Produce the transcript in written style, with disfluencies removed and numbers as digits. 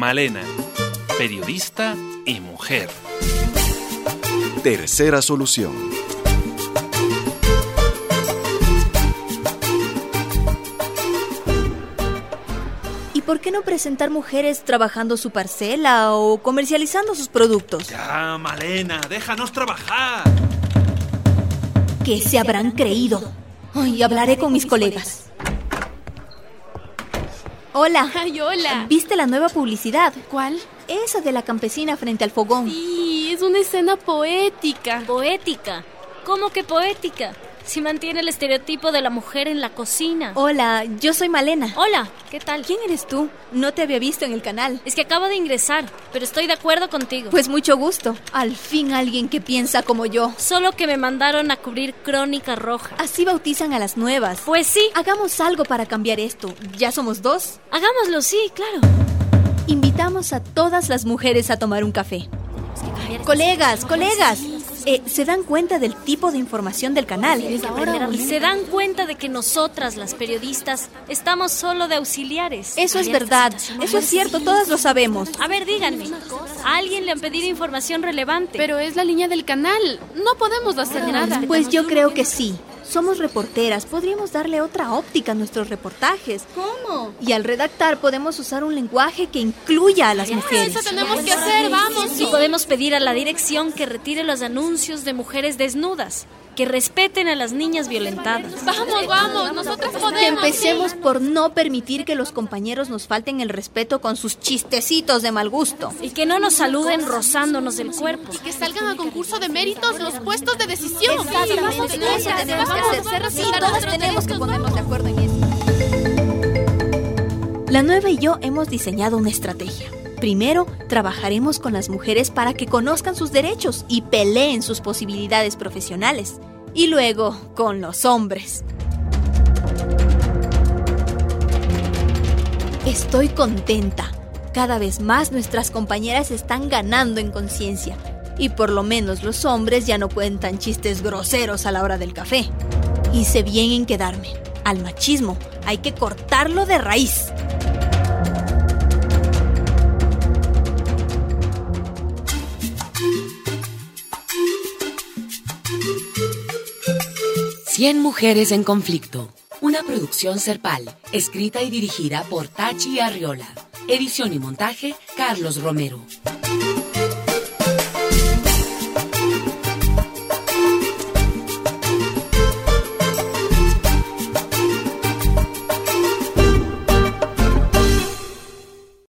Malena, periodista y mujer. Tercera solución. ¿Y por qué no presentar mujeres trabajando su parcela o comercializando sus productos? Ya, Malena, déjanos trabajar. ¿Qué se habrán creído? Ay, hablaré con mis colegas. Hola. Ay, hola. ¿Viste la nueva publicidad? ¿Cuál? Esa de la campesina frente al fogón. Sí, es una escena poética. ¿Poética? ¿Cómo que poética? Si mantiene el estereotipo de la mujer en la cocina. Hola, yo soy Malena. Hola, ¿qué tal? ¿Quién eres tú? No te había visto en el canal. Es que acabo de ingresar, pero estoy de acuerdo contigo. Pues mucho gusto. Al fin alguien que piensa como yo. Solo que me mandaron a cubrir Crónica Roja. Así bautizan a las nuevas. Pues sí. Hagamos algo para cambiar esto. ¿Ya somos 2? Hagámoslo, sí, claro. Invitamos a todas las mujeres a tomar un café. Colegas, ¿se dan cuenta del tipo de información del canal? Y se dan cuenta de que nosotras, las periodistas, estamos solo de auxiliares. Eso es verdad, eso es cierto, todas lo sabemos. A ver, díganme, ¿a alguien le han pedido información relevante? Pero es la línea del canal, no podemos hacer nada. Pues yo creo que sí. Somos reporteras, podríamos darle otra óptica a nuestros reportajes. ¿Cómo? Y al redactar podemos usar un lenguaje que incluya a las mujeres. Eso tenemos que hacer, vamos. Y podemos pedir a la dirección que retire los anuncios de mujeres desnudas, que respeten a las niñas violentadas. Vamos, nosotras podemos. Que empecemos por no permitir que los compañeros nos falten el respeto con sus chistecitos de mal gusto. Y que no nos saluden rozándonos el cuerpo. Y que salgan a concurso de méritos los puestos de decisión. Exactamente, eso tenemos que hacer. Sí, todas tenemos que ponernos de acuerdo en eso. La Nueva y yo hemos diseñado una estrategia. Primero, trabajaremos con las mujeres para que conozcan sus derechos y peleen sus posibilidades profesionales. Y luego, con los hombres. Estoy contenta. Cada vez más nuestras compañeras están ganando en conciencia. Y por lo menos los hombres ya no cuentan chistes groseros a la hora del café. Hice bien en quedarme. Al machismo hay que cortarlo de raíz. Cien mujeres en conflicto. Una producción Serpal, escrita y dirigida por Tachi Arriola. Edición y montaje, Carlos Romero.